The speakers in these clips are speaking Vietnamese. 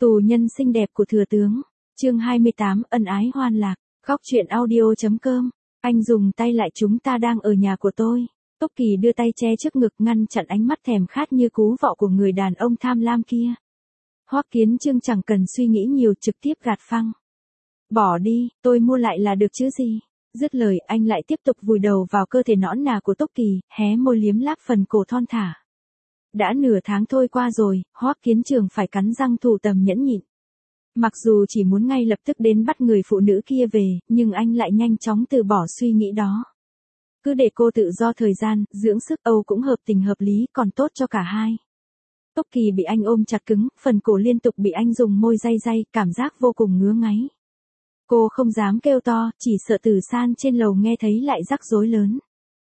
Tù nhân xinh đẹp của thừa tướng. Chương 28, ân ái hoan lạc. Góc truyện audio.com. Anh dùng tay lại, chúng ta đang ở nhà của tôi. Tốc Kỳ đưa tay che trước ngực ngăn chặn ánh mắt thèm khát như cú vọ của người đàn ông tham lam kia. Hoắc Kiến Chương chẳng cần suy nghĩ nhiều, trực tiếp gạt phăng. Bỏ đi, tôi mua lại là được chứ gì. Dứt lời anh lại tiếp tục vùi đầu vào cơ thể nõn nà của Tốc Kỳ, hé môi liếm láp phần cổ thon thả. Đã nửa tháng trôi qua rồi, Hoắc Kiến Trường phải cắn răng thủ tầm nhẫn nhịn. Mặc dù chỉ muốn ngay lập tức đến bắt người phụ nữ kia về, nhưng anh lại nhanh chóng từ bỏ suy nghĩ đó. Cứ để cô tự do thời gian, dưỡng sức Âu cũng hợp tình hợp lý, còn tốt cho cả hai. Tốc Kỳ bị anh ôm chặt cứng, phần cổ liên tục bị anh dùng môi day day, cảm giác vô cùng ngứa ngáy. Cô không dám kêu to, chỉ sợ Tử San trên lầu nghe thấy lại rắc rối lớn.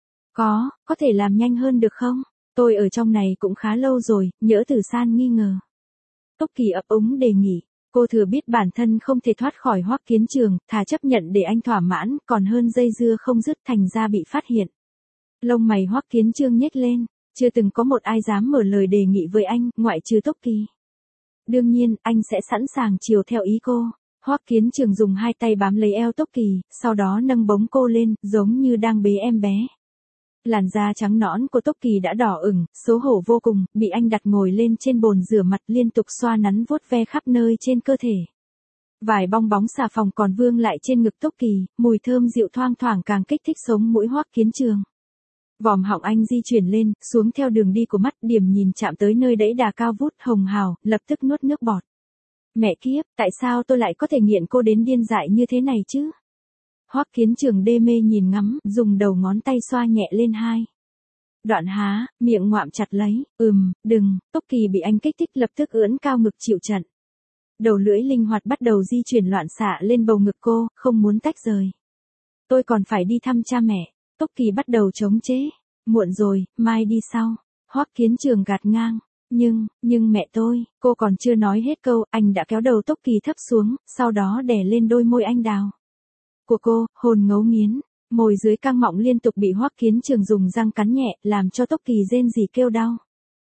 Có thể làm nhanh hơn được không? Tôi ở trong này cũng khá lâu rồi, nhỡ Tử San nghi ngờ. Tốc Kỳ ấp úng đề nghị. Cô thừa biết bản thân không thể thoát khỏi Hoắc Kiến Trường, thà chấp nhận để anh thỏa mãn, còn hơn dây dưa không dứt thành ra bị phát hiện. Lông mày Hoắc Kiến Chương nhếch lên, chưa từng có một ai dám mở lời đề nghị với anh, ngoại trừ Tốc Kỳ. Đương nhiên, anh sẽ sẵn sàng chiều theo ý cô. Hoắc Kiến Trường dùng hai tay bám lấy eo Tốc Kỳ, sau đó nâng bống cô lên, giống như đang bế em bé. Làn da trắng nõn của Tốc Kỳ đã đỏ ửng, xấu hổ vô cùng, bị anh đặt ngồi lên trên bồn rửa mặt liên tục xoa nắn vuốt ve khắp nơi trên cơ thể. Vài bong bóng xà phòng còn vương lại trên ngực Tốc Kỳ, mùi thơm dịu thoang thoảng càng kích thích sống mũi Hoắc Kiến Trường. Vòm họng anh di chuyển lên, xuống theo đường đi của mắt, điểm nhìn chạm tới nơi đẫy đà cao vút hồng hào, lập tức nuốt nước bọt. Mẹ kiếp, tại sao tôi lại có thể nghiện cô đến điên dại như thế này chứ? Hoắc Kiến Trường đê mê nhìn ngắm, dùng đầu ngón tay xoa nhẹ lên hai. Đoạn há, miệng ngoạm chặt lấy, đừng, Tốc Kỳ bị anh kích thích lập tức ưỡn cao ngực chịu trận. Đầu lưỡi linh hoạt bắt đầu di chuyển loạn xạ lên bầu ngực cô, không muốn tách rời. Tôi còn phải đi thăm cha mẹ, Tốc Kỳ bắt đầu chống chế. Muộn rồi, mai đi sau. Hoắc Kiến Trường gạt ngang. Nhưng mẹ tôi, cô còn chưa nói hết câu, anh đã kéo đầu Tốc Kỳ thấp xuống, sau đó đè lên đôi môi anh đào của cô, hôn ngấu nghiến, môi dưới căng mọng liên tục bị Hoắc Kiến Trường dùng răng cắn nhẹ, làm cho Tốc Kỳ rên rỉ kêu đau.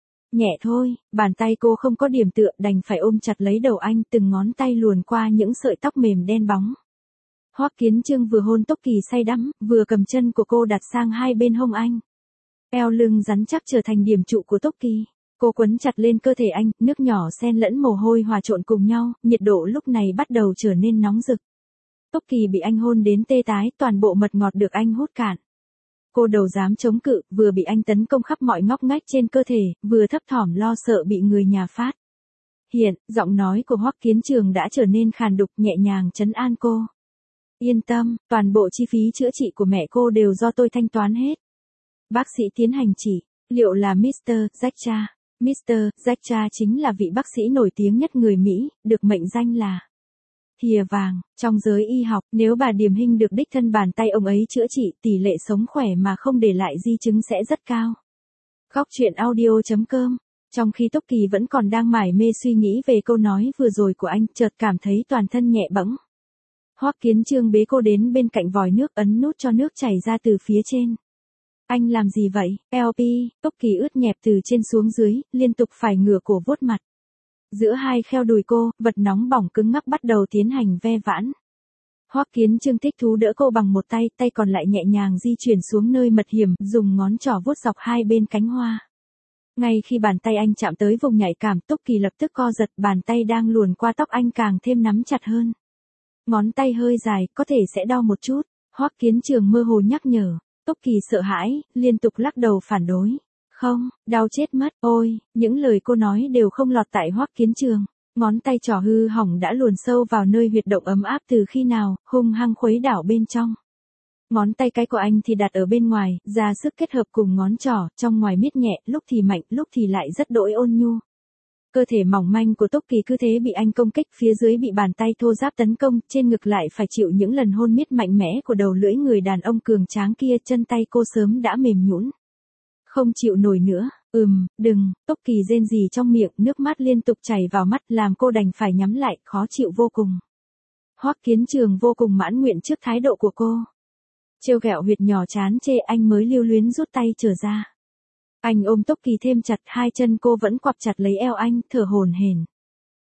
Nhẹ thôi, bàn tay cô không có điểm tựa, đành phải ôm chặt lấy đầu anh, từng ngón tay luồn qua những sợi tóc mềm đen bóng. Hoắc Kiến Trường vừa hôn Tốc Kỳ say đắm, vừa cầm chân của cô đặt sang hai bên hông anh. Eo lưng rắn chắc trở thành điểm trụ của Tốc Kỳ. Cô quấn chặt lên cơ thể anh, nước nhỏ xen lẫn mồ hôi hòa trộn cùng nhau, nhiệt độ lúc này bắt đầu trở nên nóng rực. Tốc Kỳ bị anh hôn đến tê tái, toàn bộ mật ngọt được anh hút cạn. Cô đâu dám chống cự, vừa bị anh tấn công khắp mọi ngóc ngách trên cơ thể, vừa thấp thỏm lo sợ bị người nhà phát hiện. Giọng nói của Hoắc Kiến Trường đã trở nên khàn đục, nhẹ nhàng trấn an cô. Yên tâm, toàn bộ chi phí chữa trị của mẹ cô đều do tôi thanh toán hết. Bác sĩ tiến hành chỉ liệu là Mr. Zaccha. Mr. Zaccha chính là vị bác sĩ nổi tiếng nhất người Mỹ, được mệnh danh là thìa vàng trong giới y học. Nếu bà Điềm Hinh được đích thân bàn tay ông ấy chữa trị, tỷ lệ sống khỏe mà không để lại di chứng sẽ rất cao. Góc truyện audio.com. Trong khi Tốc Kỳ vẫn còn đang mải mê suy nghĩ về câu nói vừa rồi của anh, chợt cảm thấy toàn thân nhẹ bẫng. Hoắc Kiến Trường bế cô đến bên cạnh vòi nước, ấn nút cho nước chảy ra từ phía trên. Anh làm gì vậy, LP? Tốc Kỳ ướt nhẹp từ trên xuống dưới, liên tục phải ngửa cổ vuốt mặt. Giữa hai kheo đùi cô, vật nóng bỏng cứng ngắc bắt đầu tiến hành ve vãn. Hoắc Kiến Trường thích thú đỡ cô bằng một tay, tay còn lại nhẹ nhàng di chuyển xuống nơi mật hiểm, dùng ngón trỏ vuốt dọc hai bên cánh hoa. Ngay khi bàn tay anh chạm tới vùng nhạy cảm, Tốc Kỳ lập tức co giật, bàn tay đang luồn qua tóc anh càng thêm nắm chặt hơn. Ngón tay hơi dài, có thể sẽ đau một chút. Hoắc Kiến Trường mơ hồ nhắc nhở. Tốc Kỳ sợ hãi, liên tục lắc đầu phản đối. Không, đau chết mất. Ôi, những lời cô nói đều không lọt tai Hoắc Kiến Trường. Ngón tay trỏ hư hỏng đã luồn sâu vào nơi huyệt động ấm áp từ khi nào, hung hăng khuấy đảo bên trong. Ngón tay cái của anh thì đặt ở bên ngoài, ra sức kết hợp cùng ngón trỏ, trong ngoài miết nhẹ, lúc thì mạnh, lúc thì lại rất đỗi ôn nhu. Cơ thể mỏng manh của Tốc Kỳ cứ thế bị anh công kích, phía dưới bị bàn tay thô ráp tấn công, trên ngực lại phải chịu những lần hôn miết mạnh mẽ của đầu lưỡi người đàn ông cường tráng kia, chân tay cô sớm đã mềm nhũn. Không chịu nổi nữa. Đừng, Tốc Kỳ rên rỉ trong miệng, nước mắt liên tục chảy vào mắt, làm cô đành phải nhắm lại, khó chịu vô cùng. Hoắc Kiến Trường vô cùng mãn nguyện trước thái độ của cô. Trêu ghẹo huyệt nhỏ chán chê, anh mới lưu luyến rút tay trở ra. Anh ôm Tốc Kỳ thêm chặt, hai chân cô vẫn quặp chặt lấy eo anh, thở hổn hển.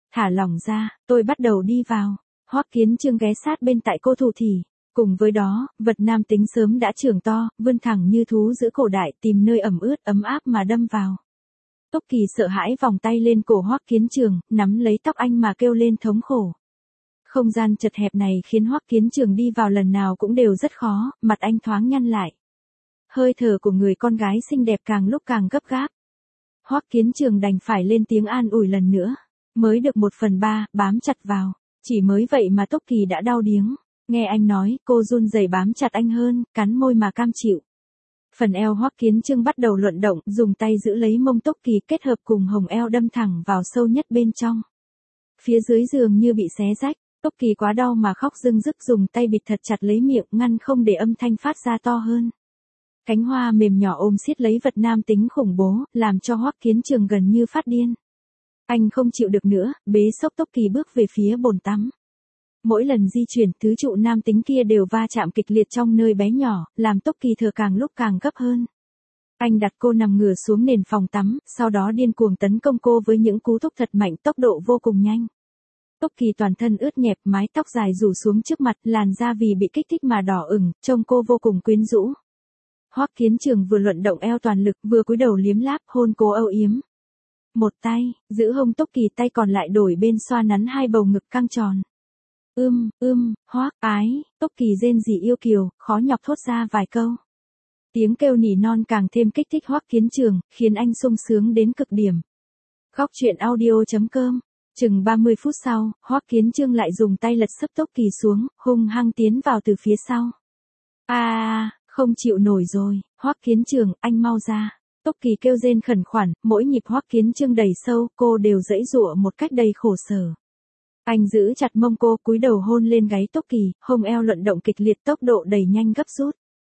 Thả lỏng ra, tôi bắt đầu đi vào. Hoắc Kiến Trương ghé sát bên tại cô thủ thỉ. Cùng với đó, vật nam tính sớm đã trưởng to, vươn thẳng như thú giữ cổ đại, tìm nơi ẩm ướt ấm áp mà đâm vào. Tốc Kỳ sợ hãi vòng tay lên cổ Hoắc Kiến Trường, nắm lấy tóc anh mà kêu lên thống khổ. Không gian chật hẹp này khiến Hoắc Kiến Trường đi vào lần nào cũng đều rất khó, mặt anh thoáng nhăn lại. Hơi thở của người con gái xinh đẹp càng lúc càng gấp gáp. Hoắc Kiến Trường đành phải lên tiếng an ủi lần nữa. Mới được 1/3, bám chặt vào. Chỉ mới vậy mà Tốc Kỳ đã đau điếng. Nghe anh nói, cô run rẩy bám chặt anh hơn, cắn môi mà cam chịu. Phần eo Hoắc Kiến Trương bắt đầu luận động, dùng tay giữ lấy mông Tốc Kỳ kết hợp cùng hồng eo đâm thẳng vào sâu nhất bên trong. Phía dưới giường như bị xé rách, Tốc Kỳ quá đau mà khóc rưng rức dùng tay bịt thật chặt lấy miệng ngăn không để âm thanh phát ra to hơn. Cánh hoa mềm nhỏ ôm siết lấy vật nam tính khủng bố, làm cho Hoắc Kiến Trường gần như phát điên. Anh không chịu được nữa, bế xốc Tốc Kỳ bước về phía bồn tắm. Mỗi lần di chuyển, thứ trụ nam tính kia đều va chạm kịch liệt trong nơi bé nhỏ, làm Tốc Kỳ thở càng lúc càng gấp hơn. Anh đặt cô nằm ngửa xuống nền phòng tắm, sau đó điên cuồng tấn công cô với những cú thúc thật mạnh tốc độ vô cùng nhanh. Tốc Kỳ toàn thân ướt nhẹp, mái tóc dài rủ xuống trước mặt, làn da vì bị kích thích mà đỏ ửng, trông cô vô cùng quyến rũ. Hoắc Kiến Trường vừa luận động eo toàn lực, vừa cúi đầu liếm láp hôn cô âu yếm. Một tay, giữ hông Tốc Kỳ, tay còn lại đổi bên xoa nắn hai bầu ngực căng tròn. Hoắc, ái, Tốc Kỳ rên rỉ yêu kiều, khó nhọc thốt ra vài câu. Tiếng kêu nỉ non càng thêm kích thích Hoắc Kiến Trường, khiến anh sung sướng đến cực điểm. Góc truyện audio.com. Chừng 30 phút sau, Hoắc Kiến Trương lại dùng tay lật sấp Tốc Kỳ xuống, hung hăng tiến vào từ phía sau. Không chịu nổi rồi, Hoắc Kiến Trường, anh mau ra. Tốc Kỳ kêu rên khẩn khoản, mỗi nhịp Hoắc Kiến Trương đẩy sâu, cô đều giãy giụa một cách đầy khổ sở. Anh giữ chặt mông cô, cúi đầu hôn lên gáy Tốc Kỳ, hông eo luận động kịch liệt, tốc độ đẩy nhanh gấp rút.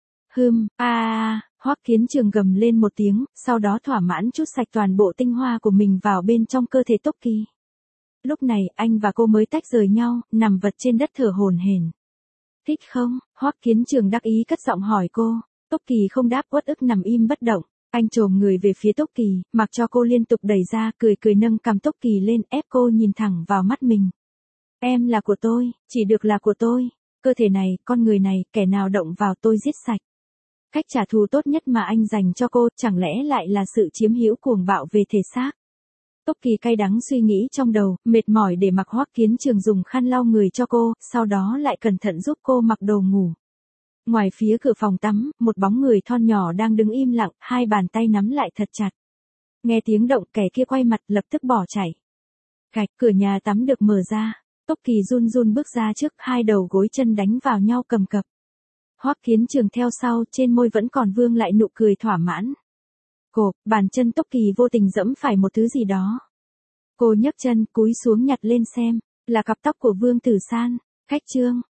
Hoắc Kiến Trường gầm lên một tiếng, sau đó thỏa mãn chút sạch toàn bộ tinh hoa của mình vào bên trong cơ thể Tốc Kỳ. Lúc này, anh và cô mới tách rời nhau, nằm vật trên đất thở hổn hển. Thích không? Hoắc Kiến Trường đắc ý cất giọng hỏi cô. Tốc Kỳ không đáp, uất ức nằm im bất động. Anh chồm người về phía Tốc Kỳ, mặc cho cô liên tục đẩy ra, cười cười nâng cằm Tốc Kỳ lên, ép cô nhìn thẳng vào mắt mình. Em là của tôi, chỉ được là của tôi. Cơ thể này, con người này, kẻ nào động vào tôi giết sạch. Cách trả thù tốt nhất mà anh dành cho cô, chẳng lẽ lại là sự chiếm hữu cuồng bạo về thể xác? Tốc Kỳ cay đắng suy nghĩ trong đầu, mệt mỏi để mặc Hoắc Kiến Trường dùng khăn lau người cho cô, sau đó lại cẩn thận giúp cô mặc đồ ngủ. Ngoài phía cửa phòng tắm, một bóng người thon nhỏ đang đứng im lặng, hai bàn tay nắm lại thật chặt. Nghe tiếng động, kẻ kia quay mặt lập tức bỏ chạy. Cạch, cửa nhà tắm được mở ra. Tốc Kỳ run run bước ra trước, hai đầu gối chân đánh vào nhau cầm cập. Hoắc Kiến Trường theo sau, trên môi vẫn còn vương lại nụ cười thỏa mãn. Cộp, bàn chân Tốc Kỳ vô tình dẫm phải một thứ gì đó. Cô nhấc chân, cúi xuống nhặt lên xem, là cặp tóc của Vương Tử San. Khách trương,